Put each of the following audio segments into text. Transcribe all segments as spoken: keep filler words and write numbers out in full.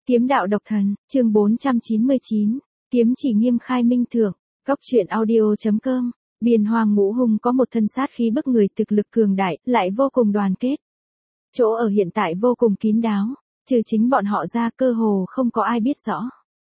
Kiếm đạo độc thần, chương bốn trăm chín mươi chín, kiếm chỉ Nghiêm Khai Minh thượng, góc truyện audio.com, Biên Hoang Ngũ Hung có một thân sát khí bức người, thực lực cường đại, lại vô cùng đoàn kết. Chỗ ở hiện tại vô cùng kín đáo, trừ chính bọn họ ra cơ hồ không có ai biết rõ.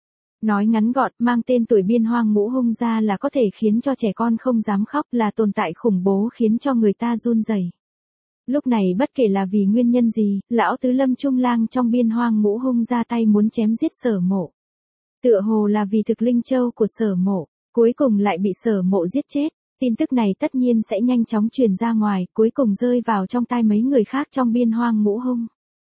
Nói ngắn gọn, mang tên tuổi Biên Hoang Ngũ Hung ra là có thể khiến cho trẻ con không dám khóc, là tồn tại khủng bố khiến cho người ta run rẩy. Lúc này bất kể là vì nguyên nhân gì, lão tứ Lâm Trung Lang trong Biên Hoang Ngũ Hung ra tay muốn chém giết Sở Mộ. Tựa hồ là vì thực linh châu của Sở Mộ, cuối cùng lại bị Sở Mộ giết chết. Tin tức này tất nhiên sẽ nhanh chóng truyền ra ngoài, cuối cùng rơi vào trong tai mấy người khác trong Biên Hoang Ngũ Hung.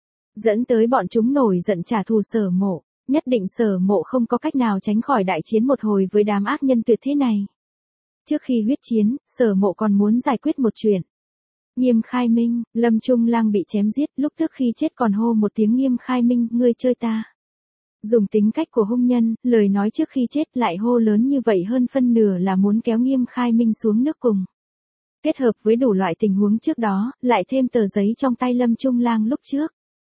Dẫn tới bọn chúng nổi giận trả thù Sở Mộ, nhất định Sở Mộ không có cách nào tránh khỏi đại chiến một hồi với đám ác nhân tuyệt thế này. Trước khi huyết chiến, Sở Mộ còn muốn giải quyết một chuyện. Nghiêm Khai Minh, Lâm Trung Lang bị chém giết, lúc trước khi chết còn hô một tiếng Nghiêm Khai Minh, ngươi chơi ta. Dùng tính cách của hung nhân, lời nói trước khi chết lại hô lớn như vậy hơn phân nửa là muốn kéo Nghiêm Khai Minh xuống nước cùng. Kết hợp với đủ loại tình huống trước đó, lại thêm tờ giấy trong tay Lâm Trung Lang lúc trước.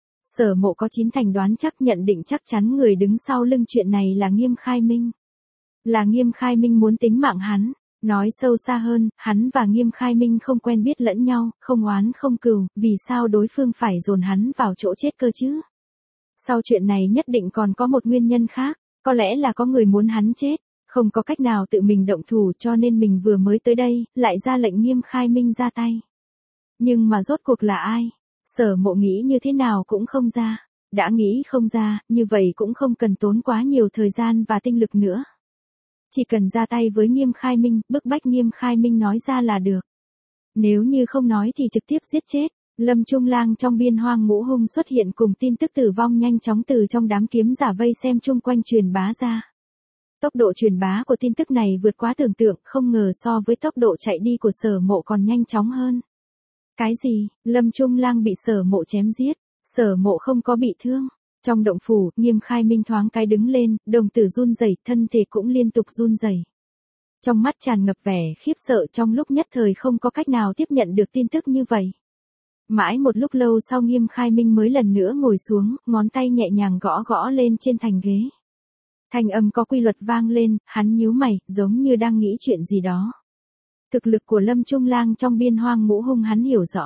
Sở Mộ có chín thành đoán chắc, nhận định chắc chắn người đứng sau lưng chuyện này là Nghiêm Khai Minh. Là Nghiêm Khai Minh muốn tính mạng hắn. Nói sâu xa hơn, hắn và Nghiêm Khai Minh không quen biết lẫn nhau, không oán không cừu, vì sao đối phương phải dồn hắn vào chỗ chết cơ chứ? Sau chuyện này nhất định còn có một nguyên nhân khác, có lẽ là có người muốn hắn chết, không có cách nào tự mình động thủ cho nên mình vừa mới tới đây, lại ra lệnh Nghiêm Khai Minh ra tay. Nhưng mà rốt cuộc là ai? Sở Mộ nghĩ như thế nào cũng không ra, đã nghĩ không ra, như vậy cũng không cần tốn quá nhiều thời gian và tinh lực nữa. Chỉ cần ra tay với Nghiêm Khai Minh, bức bách Nghiêm Khai Minh nói ra là được. Nếu như không nói thì trực tiếp giết chết. Lâm Trung Lang trong Biên Hoang Ngũ Hung xuất hiện cùng tin tức tử vong nhanh chóng từ trong đám kiếm giả vây xem chung quanh truyền bá ra. Tốc độ truyền bá của tin tức này vượt quá tưởng tượng, không ngờ so với tốc độ chạy đi của Sở Mộ còn nhanh chóng hơn. Cái gì? Lâm Trung Lang bị Sở Mộ chém giết, Sở Mộ không có bị thương. Trong động phủ, Nghiêm Khai Minh thoáng cái đứng lên, đồng tử run rẩy, thân thể cũng liên tục run rẩy. Trong mắt tràn ngập vẻ khiếp sợ, trong lúc nhất thời không có cách nào tiếp nhận được tin tức như vậy. Mãi một lúc lâu sau Nghiêm Khai Minh mới lần nữa ngồi xuống, ngón tay nhẹ nhàng gõ gõ lên trên thành ghế. Thanh âm có quy luật vang lên, hắn nhíu mày, giống như đang nghĩ chuyện gì đó. Thực lực của Lâm Trung Lang trong Biên Hoang Ngũ Hung hắn hiểu rõ.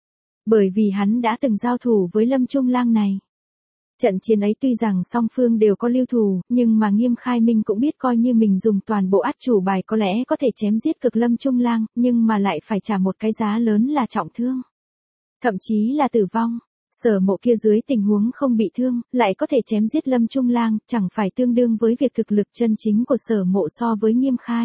Bởi vì hắn đã từng giao thủ với Lâm Trung Lang này. Trận chiến ấy tuy rằng song phương đều có lưu thù, nhưng mà Nghiêm Khai Minh cũng biết coi như mình dùng toàn bộ át chủ bài có lẽ có thể chém giết cực Lâm Trung Lang, nhưng mà lại phải trả một cái giá lớn là trọng thương. Thậm chí là tử vong. Sở Mộ kia dưới tình huống không bị thương, lại có thể chém giết Lâm Trung Lang, chẳng phải tương đương với việc thực lực chân chính của Sở Mộ so với Nghiêm Khai.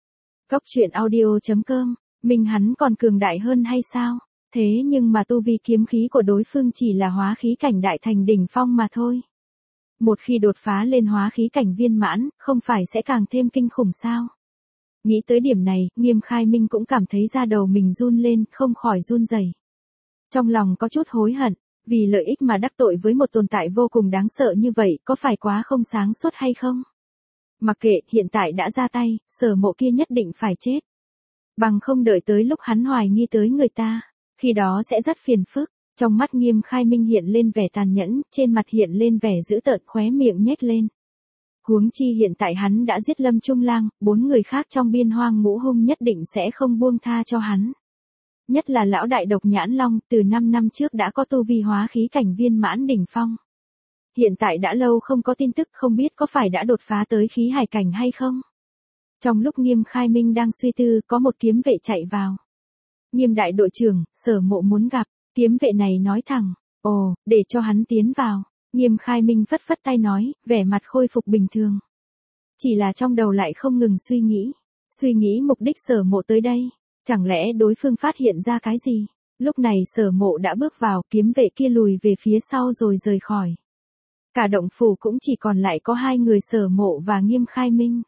Góc truyện audio.com, mình hắn còn cường đại hơn hay sao? Thế nhưng mà tu vi kiếm khí của đối phương chỉ là hóa khí cảnh đại thành đỉnh phong mà thôi. Một khi đột phá lên hóa khí cảnh viên mãn, không phải sẽ càng thêm kinh khủng sao? Nghĩ tới điểm này, Nghiêm Khai Minh cũng cảm thấy da đầu mình run lên, không khỏi run rẩy. Trong lòng có chút hối hận, vì lợi ích mà đắc tội với một tồn tại vô cùng đáng sợ như vậy, có phải quá không sáng suốt hay không? Mặc kệ, hiện tại đã ra tay, Sở Mộ kia nhất định phải chết. Bằng không đợi tới lúc hắn hoài nghi tới người ta. Khi đó sẽ rất phiền phức. Trong mắt Nghiêm Khai Minh hiện lên vẻ tàn nhẫn, trên mặt hiện lên vẻ dữ tợn, khóe miệng nhếch lên. Huống chi hiện tại hắn đã giết Lâm Trung Lang, bốn người khác trong Biên Hoang Ngũ Hung nhất định sẽ không buông tha cho hắn. Nhất là lão đại Độc Nhãn Long, từ năm năm trước đã có tu vi hóa khí cảnh viên mãn đỉnh phong. Hiện tại đã lâu không có tin tức, không biết có phải đã đột phá tới khí hải cảnh hay không. Trong lúc Nghiêm Khai Minh đang suy tư, có một kiếm vệ chạy vào. Nghiêm đại đội trưởng, Sở Mộ muốn gặp. Kiếm vệ này nói thẳng, ồ, để cho hắn tiến vào. Nghiêm Khai Minh phất phất tay nói, vẻ mặt khôi phục bình thường. Chỉ là trong đầu lại không ngừng suy nghĩ. Suy nghĩ mục đích Sở Mộ tới đây. Chẳng lẽ đối phương phát hiện ra cái gì? Lúc này Sở Mộ đã bước vào, kiếm vệ kia lùi về phía sau rồi rời khỏi. Cả động phủ cũng chỉ còn lại có hai người Sở Mộ và Nghiêm Khai Minh.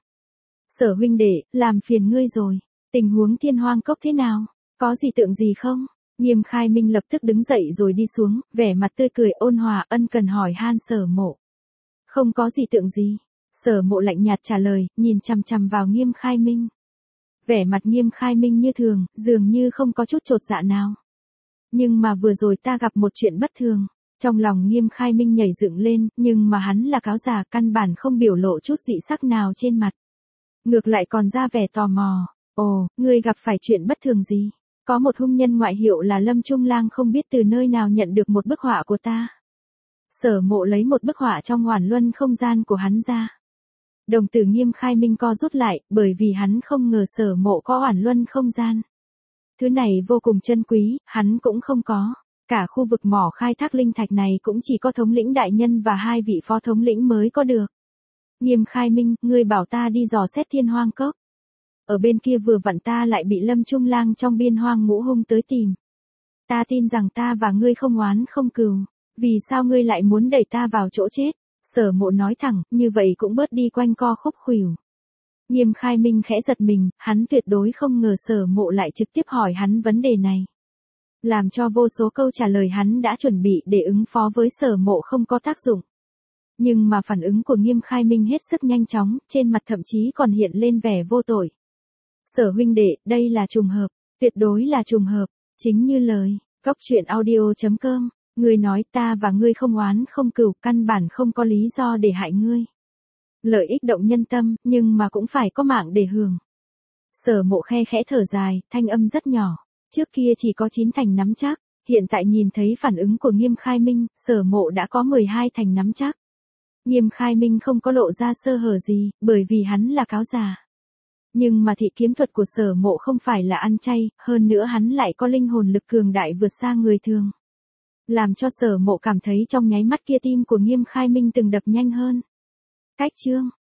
Sở huynh đệ, làm phiền ngươi rồi. Tình huống Thiên Hoang Cốc thế nào? Có gì tượng gì không? Nghiêm Khai Minh lập tức đứng dậy rồi đi xuống, vẻ mặt tươi cười ôn hòa ân cần hỏi han Sở Mộ. Không có gì tượng gì. Sở Mộ lạnh nhạt trả lời, nhìn chằm chằm vào Nghiêm Khai Minh. Vẻ mặt Nghiêm Khai Minh như thường, dường như không có chút chột dạ nào. Nhưng mà vừa rồi ta gặp một chuyện bất thường. Trong lòng Nghiêm Khai Minh nhảy dựng lên, nhưng mà hắn là cáo già căn bản không biểu lộ chút dị sắc nào trên mặt. Ngược lại còn ra vẻ tò mò. Ồ, ngươi gặp phải chuyện bất thường gì? Có một hung nhân ngoại hiệu là Lâm Trung Lang không biết từ nơi nào nhận được một bức họa của ta. Sở Mộ lấy một bức họa trong Oản Luân không gian của hắn ra. Đồng tử Nghiêm Khai Minh co rút lại, bởi vì hắn không ngờ Sở Mộ có Oản Luân không gian. Thứ này vô cùng chân quý, hắn cũng không có. Cả khu vực mỏ khai thác linh thạch này cũng chỉ có thống lĩnh đại nhân và hai vị phó thống lĩnh mới có được. Nghiêm Khai Minh, ngươi bảo ta đi dò xét Thiên Hoang Cốc. Ở bên kia vừa vặn ta lại bị Lâm Trung Lang trong Biên Hoang Ngũ Hung tới tìm. Ta tin rằng ta và ngươi không oán không cừu, vì sao ngươi lại muốn đẩy ta vào chỗ chết? Sở Mộ nói thẳng, như vậy cũng bớt đi quanh co khúc khuỷu. Nghiêm Khai Minh khẽ giật mình, hắn tuyệt đối không ngờ Sở Mộ lại trực tiếp hỏi hắn vấn đề này. Làm cho vô số câu trả lời hắn đã chuẩn bị để ứng phó với Sở Mộ không có tác dụng. Nhưng mà phản ứng của Nghiêm Khai Minh hết sức nhanh chóng, trên mặt thậm chí còn hiện lên vẻ vô tội. Sở huynh đệ, đây là trùng hợp, tuyệt đối là trùng hợp, chính như lời, Cốc Truyện Audio chấm com, ngươi nói ta và ngươi không oán không cừu, căn bản không có lý do để hại ngươi. Lợi ích động nhân tâm, nhưng mà cũng phải có mạng để hưởng. Sở Mộ khe khẽ thở dài, thanh âm rất nhỏ, trước kia chỉ có chín thành nắm chắc, hiện tại nhìn thấy phản ứng của Nghiêm Khai Minh, Sở Mộ đã có mười hai thành nắm chắc. Nghiêm Khai Minh không có lộ ra sơ hở gì, bởi vì hắn là cáo già. Nhưng mà thị kiếm thuật của Sở Mộ không phải là ăn chay, hơn nữa hắn lại có linh hồn lực cường đại vượt xa người thường. Làm cho Sở Mộ cảm thấy trong nháy mắt kia tim của Nghiêm Khai Minh từng đập nhanh hơn. Cách chương